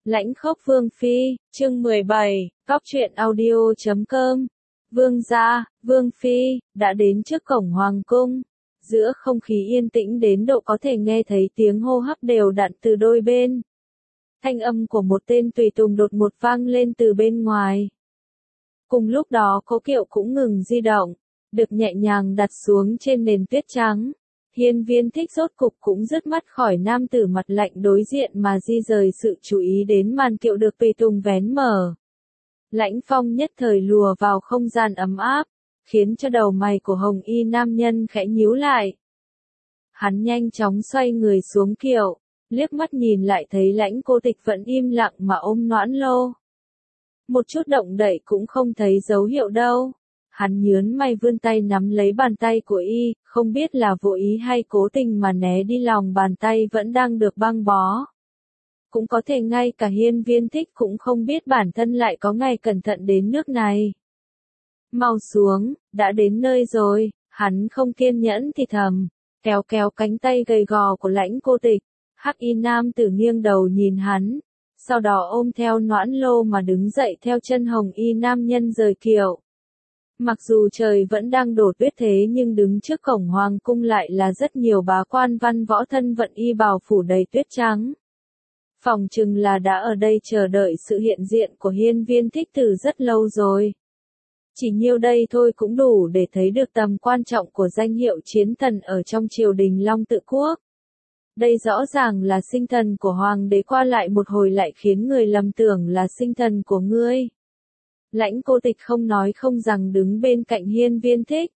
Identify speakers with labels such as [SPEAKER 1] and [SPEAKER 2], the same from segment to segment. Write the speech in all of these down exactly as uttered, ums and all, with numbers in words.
[SPEAKER 1] Lãnh khốc Vương Phi, chương mười bảy, góc truyện audio chấm com. Vương gia, Vương Phi, đã đến trước cổng Hoàng cung. Giữa không khí yên tĩnh đến độ có thể nghe thấy tiếng hô hấp đều đặn từ đôi bên. Thanh âm của một tên tùy tùng đột ngột vang lên từ bên ngoài. Cùng lúc đó Cố Kiệu cũng ngừng di động, được nhẹ nhàng đặt xuống trên nền tuyết trắng. Hiên Viên Thích rốt cục cũng dứt mắt khỏi nam tử mặt lạnh đối diện mà di rời sự chú ý đến màn kiệu được tùy tùng vén mở. Lãnh phong nhất thời lùa vào không gian ấm áp, khiến cho đầu mày của hồng y nam nhân khẽ nhíu lại. Hắn nhanh chóng xoay người xuống kiệu, liếc mắt nhìn lại thấy Lãnh Cô Tịch vẫn im lặng mà ôm Noãn Lô. Một chút động đậy cũng không thấy dấu hiệu đâu. Hắn nhớn mày vươn tay nắm lấy bàn tay của y, không biết là vô ý hay cố tình mà né đi lòng bàn tay vẫn đang được băng bó. Cũng có thể ngay cả Hiên Viên Thích cũng không biết bản thân lại có ngày cẩn thận đến nước này. Mau xuống, đã đến nơi rồi, hắn không kiên nhẫn thì thầm, kéo kéo cánh tay gầy gò của Lãnh Cô Tịch. Hắc y nam tử nghiêng đầu nhìn hắn, sau đó ôm theo Noãn Lô mà đứng dậy theo chân hồng y nam nhân rời kiệu. Mặc dù trời vẫn đang đổ tuyết thế nhưng đứng trước cổng hoàng cung lại là rất nhiều bá quan văn võ thân vận y bào phủ đầy tuyết trắng. Phòng chừng là đã ở đây chờ đợi sự hiện diện của Hiên Viên Thích từ rất lâu rồi. Chỉ nhiêu đây thôi cũng đủ để thấy được tầm quan trọng của danh hiệu chiến thần ở trong triều đình Long Tự Quốc. Đây rõ ràng là sinh thần của hoàng đế, qua lại một hồi lại khiến người lầm tưởng là sinh thần của ngươi. Lãnh Cô Tịch không nói không rằng đứng bên cạnh Hiên Viên Thích.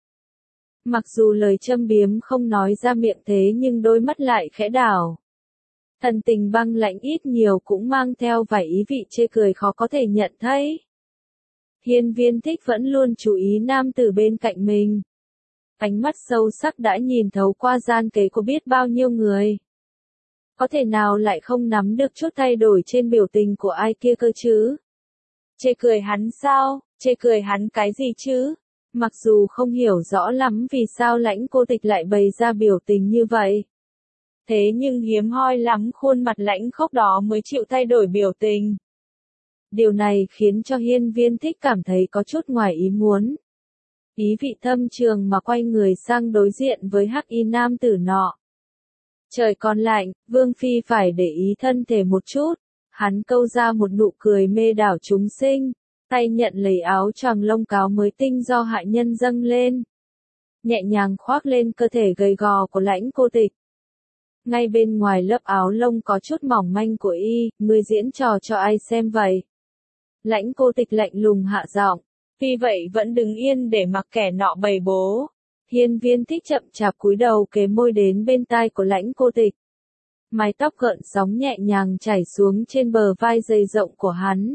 [SPEAKER 1] Mặc dù lời châm biếm không nói ra miệng thế nhưng đôi mắt lại khẽ đảo. Thần tình băng lãnh ít nhiều cũng mang theo vài ý vị chê cười khó có thể nhận thấy. Hiên Viên Thích vẫn luôn chú ý nam tử bên cạnh mình. Ánh mắt sâu sắc đã nhìn thấu qua gian kế của biết bao nhiêu người. Có thể nào lại không nắm được chút thay đổi trên biểu tình của ai kia cơ chứ? Chê cười hắn sao? Chê cười hắn cái gì chứ? Mặc dù không hiểu rõ lắm vì sao Lãnh Cô Tịch lại bày ra biểu tình như vậy. Thế nhưng hiếm hoi lắm khuôn mặt lãnh khốc đó mới chịu thay đổi biểu tình. Điều này khiến cho Hiên Viên Thích cảm thấy có chút ngoài ý muốn. Ý vị thâm trường mà quay người sang đối diện với hắc y nam tử nọ. Trời còn lạnh, Vương Phi phải để ý thân thể một chút. Hắn câu ra một nụ cười mê đảo chúng sinh, tay nhận lấy áo choàng lông cáo mới tinh do hạ nhân dâng lên. Nhẹ nhàng khoác lên cơ thể gầy gò của Lãnh Cô Tịch. Ngay bên ngoài lớp áo lông có chút mỏng manh của y, ngươi diễn trò cho ai xem vậy? Lãnh Cô Tịch lạnh lùng hạ giọng, vì vậy vẫn đứng yên để mặc kẻ nọ bày bố. Hiên Viên Thích chậm chạp cúi đầu kế môi đến bên tai của Lãnh Cô Tịch. Mái tóc gợn sóng nhẹ nhàng chảy xuống trên bờ vai dày rộng của hắn.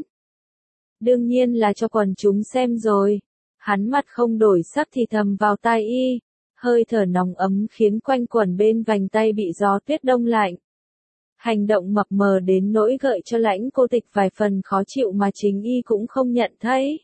[SPEAKER 1] Đương nhiên là cho quần chúng xem rồi. Hắn mặt không đổi sắc thì thầm vào tai y. Hơi thở nóng ấm khiến quanh quần bên vành tay bị gió tuyết đông lạnh. Hành động mập mờ đến nỗi gợi cho Lãnh Cô Tịch vài phần khó chịu mà chính y cũng không nhận thấy.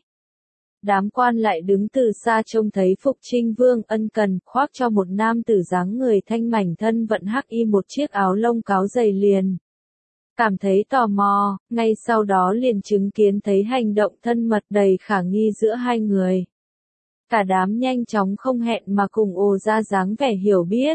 [SPEAKER 1] Đám quan lại đứng từ xa trông thấy Phục Trinh Vương ân cần khoác cho một nam tử dáng người thanh mảnh thân vận hắc y một chiếc áo lông cáo dày liền. Cảm thấy tò mò, ngay sau đó liền chứng kiến thấy hành động thân mật đầy khả nghi giữa hai người. Cả đám nhanh chóng không hẹn mà cùng ồ ra dáng vẻ hiểu biết.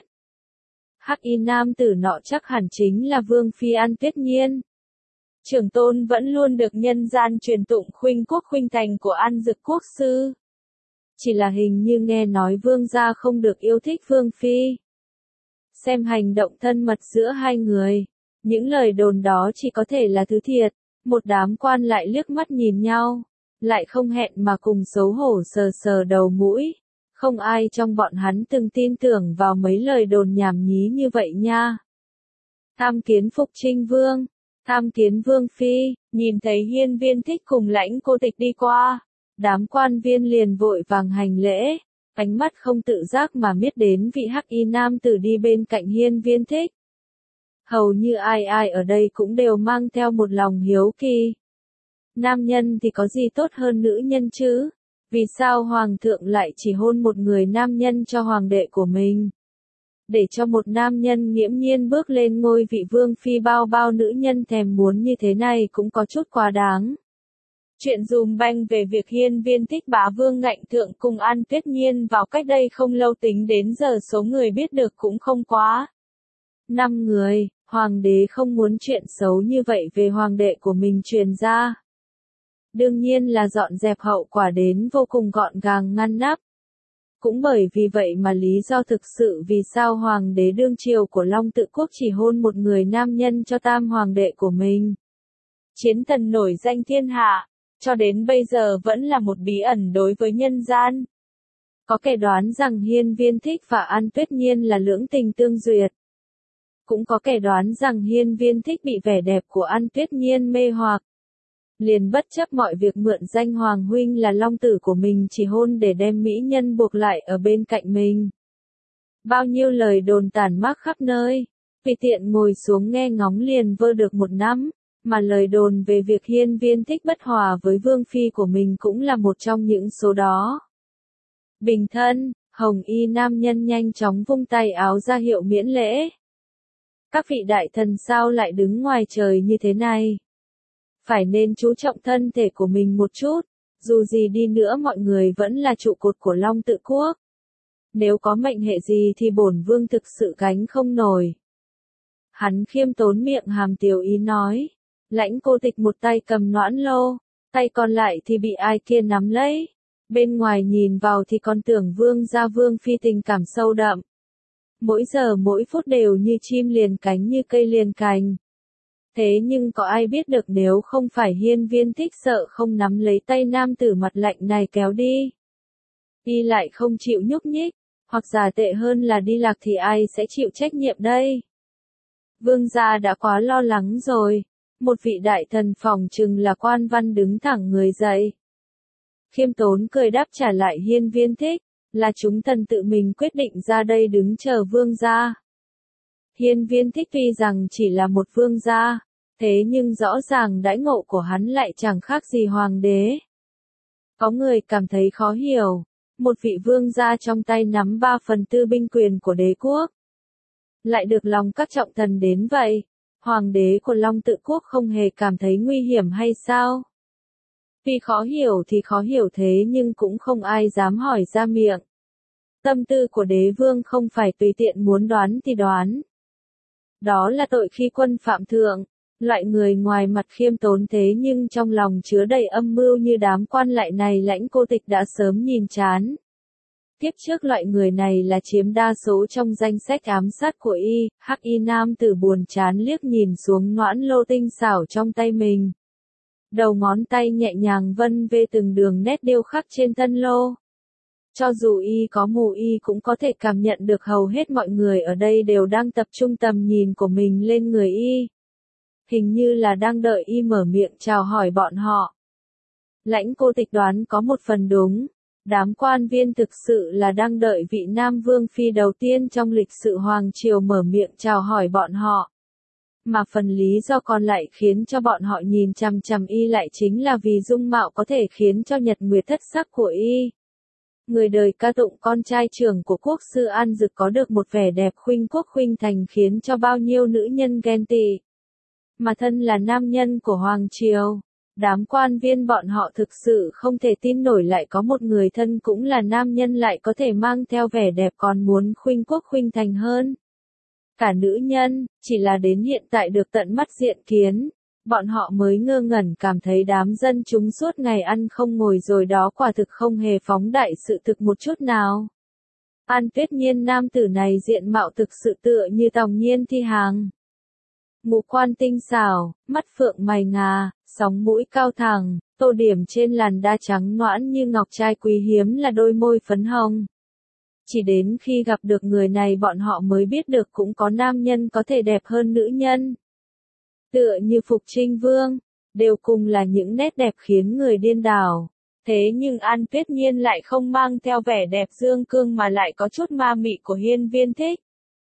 [SPEAKER 1] Hắc y nam tử nọ chắc hẳn chính là Vương Phi An Tuyết Nhiên. Trưởng tôn vẫn luôn được nhân gian truyền tụng khuynh quốc khuynh thành của An Dực Quốc sư. Chỉ là hình như nghe nói vương gia không được yêu thích Vương Phi. Xem hành động thân mật giữa hai người, những lời đồn đó chỉ có thể là thứ thiệt. Một đám quan lại liếc mắt nhìn nhau, lại không hẹn mà cùng xấu hổ sờ sờ đầu mũi. Không ai trong bọn hắn từng tin tưởng vào mấy lời đồn nhảm nhí như vậy nha. Tham kiến Phục Trinh Vương. Tham kiến Vương Phi, nhìn thấy Hiên Viên Thích cùng Lãnh Cô Tịch đi qua. Đám quan viên liền vội vàng hành lễ, ánh mắt không tự giác mà biết đến vị hắc y nam tử đi bên cạnh Hiên Viên Thích. Hầu như ai ai ở đây cũng đều mang theo một lòng hiếu kỳ. Nam nhân thì có gì tốt hơn nữ nhân chứ? Vì sao Hoàng thượng lại chỉ hôn một người nam nhân cho hoàng đệ của mình? để cho một nam nhân nghiễm nhiên bước lên ngôi vị vương phi bao bao nữ nhân thèm muốn như thế này cũng có chút quá đáng. Chuyện dùm banh về việc Hiên Viên thích bá vương ngạnh thượng cùng An Tuyết Nhiên vào cách đây không lâu tính đến giờ số người biết được cũng không quá năm người, hoàng đế không muốn chuyện xấu như vậy về hoàng đệ của mình truyền ra. Đương nhiên là dọn dẹp hậu quả đến vô cùng gọn gàng ngăn nắp. Cũng bởi vì vậy mà lý do thực sự vì sao hoàng đế đương triều của Long Tự Quốc chỉ hôn một người nam nhân cho tam hoàng đệ của mình. Chiến thần nổi danh thiên hạ, cho đến bây giờ vẫn là một bí ẩn đối với nhân gian. Có kẻ đoán rằng Hiên Viên Thích và An Tuyết Nhiên là lưỡng tình tương duyệt. Cũng có kẻ đoán rằng Hiên Viên Thích bị vẻ đẹp của An Tuyết Nhiên mê hoặc. Liền bất chấp mọi việc mượn danh Hoàng huynh là long tử của mình chỉ hôn để đem mỹ nhân buộc lại ở bên cạnh mình. Bao nhiêu lời đồn tản mác khắp nơi, vì tiện ngồi xuống nghe ngóng liền vơ được một năm, mà lời đồn về việc Hiên Viên Thích bất hòa với vương phi của mình cũng là một trong những số đó. Bình thân, hồng y nam nhân nhanh chóng vung tay áo ra hiệu miễn lễ. Các vị đại thần sao lại đứng ngoài trời như thế này? Phải nên chú trọng thân thể của mình một chút, dù gì đi nữa mọi người vẫn là trụ cột của Long Tự Quốc. Nếu có mệnh hệ gì thì bổn vương thực sự gánh không nổi. Hắn khiêm tốn miệng hàm tiếu ý nói, Lãnh Cô Tịch một tay cầm noãn lô, tay còn lại thì bị ai kia nắm lấy. Bên ngoài nhìn vào thì còn tưởng vương gia vương phi tình cảm sâu đậm. Mỗi giờ mỗi phút đều như chim liền cánh như cây liền cành. Thế nhưng có ai biết được nếu không phải Hiên Viên Thích sợ không nắm lấy tay nam tử mặt lạnh này kéo đi. Y lại không chịu nhúc nhích, hoặc giả tệ hơn là đi lạc thì ai sẽ chịu trách nhiệm đây? Vương gia đã quá lo lắng rồi, một vị đại thần phòng chừng là Quan Văn đứng thẳng người dậy. Khiêm tốn cười đáp trả lại Hiên Viên Thích, là chúng thần tự mình quyết định ra đây đứng chờ vương gia. Hiên Viên Thích tuy rằng chỉ là một vương gia, thế nhưng rõ ràng đãi ngộ của hắn lại chẳng khác gì hoàng đế. Có người cảm thấy khó hiểu, một vị vương gia trong tay nắm ba phần tư binh quyền của đế quốc. Lại được lòng các trọng thần đến vậy, hoàng đế của Long Tự Quốc không hề cảm thấy nguy hiểm hay sao? Vì khó hiểu thì khó hiểu thế nhưng cũng không ai dám hỏi ra miệng. Tâm tư của đế vương không phải tùy tiện muốn đoán thì đoán. Đó là tội khi quân phạm thượng, loại người ngoài mặt khiêm tốn thế nhưng trong lòng chứa đầy âm mưu như đám quan lại này Lãnh Cô Tịch đã sớm nhìn chán. Tiếp trước loại người này là chiếm đa số trong danh sách ám sát của y, hắc y nam tử buồn chán liếc nhìn xuống noãn lô tinh xảo trong tay mình. Đầu ngón tay nhẹ nhàng vân vê từng đường nét điêu khắc trên thân lô. Cho dù y có mù y cũng có thể cảm nhận được hầu hết mọi người ở đây đều đang tập trung tầm nhìn của mình lên người y. Hình như là đang đợi y mở miệng chào hỏi bọn họ. Lãnh Cô Tịch đoán có một phần đúng. Đám quan viên thực sự là đang đợi vị Nam Vương Phi đầu tiên trong lịch sử Hoàng Triều mở miệng chào hỏi bọn họ. Mà phần lý do còn lại khiến cho bọn họ nhìn chằm chằm y lại chính là vì dung mạo có thể khiến cho nhật nguyệt thất sắc của y. Người đời ca tụng con trai trưởng của quốc sư An Dực có được một vẻ đẹp khuynh quốc khuynh thành khiến cho bao nhiêu nữ nhân ghen tị. Mà thân là nam nhân của Hoàng Triều, đám quan viên bọn họ thực sự không thể tin nổi lại có một người thân cũng là nam nhân lại có thể mang theo vẻ đẹp còn muốn khuynh quốc khuynh thành hơn. Cả nữ nhân, chỉ là đến hiện tại được tận mắt diện kiến, bọn họ mới ngơ ngẩn cảm thấy đám dân chúng suốt ngày ăn không ngồi rồi đó quả thực không hề phóng đại sự thực một chút nào. An Tuyết Nhiên nam tử này diện mạo thực sự tựa như Tòng Nhiên thi hàng. Ngũ quan tinh xảo, mắt phượng mày ngà, sóng mũi cao thẳng, tô điểm trên làn da trắng nõn như ngọc trai quý hiếm là đôi môi phấn hồng. Chỉ đến khi gặp được người này bọn họ mới biết được cũng có nam nhân có thể đẹp hơn nữ nhân. Tựa như Phục Trinh Vương, đều cùng là những nét đẹp khiến người điên đảo. Thế nhưng An Tuyết Nhiên lại không mang theo vẻ đẹp dương cương mà lại có chút ma mị của Hiên Viên Thích.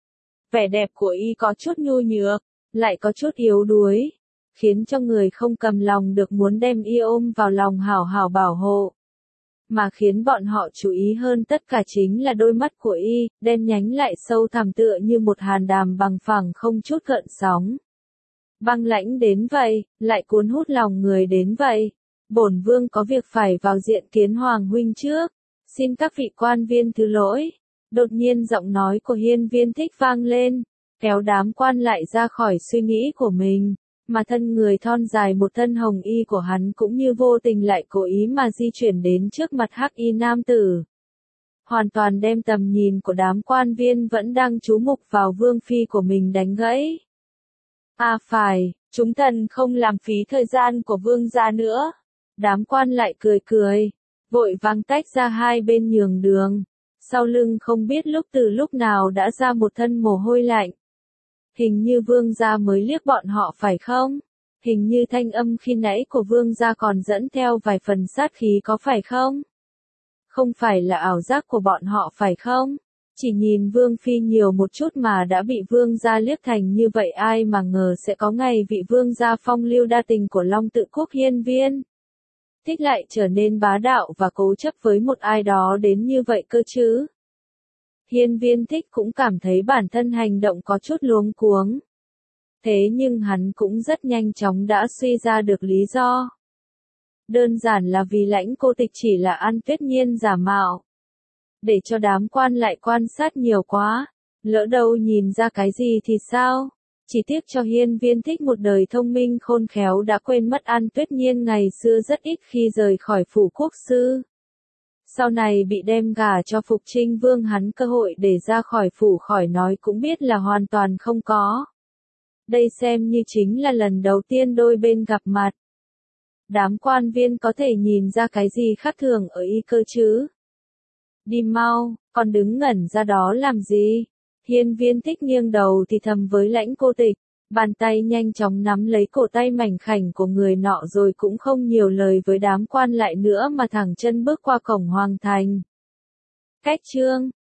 [SPEAKER 1] Vẻ đẹp của y có chút nhu nhược, lại có chút yếu đuối, khiến cho người không cầm lòng được muốn đem y ôm vào lòng hảo hảo bảo hộ. mà khiến bọn họ chú ý hơn tất cả chính là đôi mắt của y, đen nhánh lại sâu thẳm tựa như một hàn đàm bằng phẳng không chút gợn sóng. Băng lãnh đến vậy, lại cuốn hút lòng người đến vậy. Bổn vương có việc phải vào diện kiến hoàng huynh trước, xin các vị quan viên thứ lỗi. Đột nhiên giọng nói của Hiên Viên Thích vang lên, kéo đám quan lại ra khỏi suy nghĩ của mình, mà thân người thon dài một thân hồng y của hắn cũng như vô tình lại cố ý mà di chuyển đến trước mặt hắc y nam tử. Hoàn toàn đem tầm nhìn của đám quan viên vẫn đang chú mục vào vương phi của mình đánh gãy. À phải, chúng thần không làm phí thời gian của vương gia nữa. Đám quan lại cười cười, vội vàng tách ra hai bên nhường đường. Sau lưng không biết lúc từ lúc nào đã ra một thân mồ hôi lạnh. Hình như vương gia mới liếc bọn họ phải không? Hình như thanh âm khi nãy của vương gia còn dẫn theo vài phần sát khí có phải không? Không phải là ảo giác của bọn họ phải không? Chỉ nhìn vương phi nhiều một chút mà đã bị vương gia liếc thành như vậy, ai mà ngờ sẽ có ngày vị vương gia phong lưu đa tình của Long Tự Quốc Hiên Viên Thích lại trở nên bá đạo và cố chấp với một ai đó đến như vậy cơ chứ. Hiên Viên Thích cũng cảm thấy bản thân hành động có chút luống cuống. Thế nhưng hắn cũng rất nhanh chóng đã suy ra được lý do. Đơn giản là vì Lãnh Cô Tịch chỉ là An Tuyết Nhiên giả mạo. Để cho đám quan lại quan sát nhiều quá, lỡ đâu nhìn ra cái gì thì sao? Chỉ tiếc cho Hiên Viên Thích một đời thông minh khôn khéo đã quên mất An Tuyết Nhiên ngày xưa rất ít khi rời khỏi phủ quốc sư. Sau này bị đem gả cho Phục Trinh Vương, hắn cơ hội để ra khỏi phủ khỏi nói cũng biết là hoàn toàn không có. Đây xem như chính là lần đầu tiên đôi bên gặp mặt. Đám quan viên có thể nhìn ra cái gì khác thường ở y cơ chứ? Đi mau, còn đứng ngẩn ra đó làm gì? Hiên Viên Thích nghiêng đầu thì thầm với Lãnh Cô Tịch, bàn tay nhanh chóng nắm lấy cổ tay mảnh khảnh của người nọ rồi cũng không nhiều lời với đám quan lại nữa mà thẳng chân bước qua cổng hoàng thành. Cách chương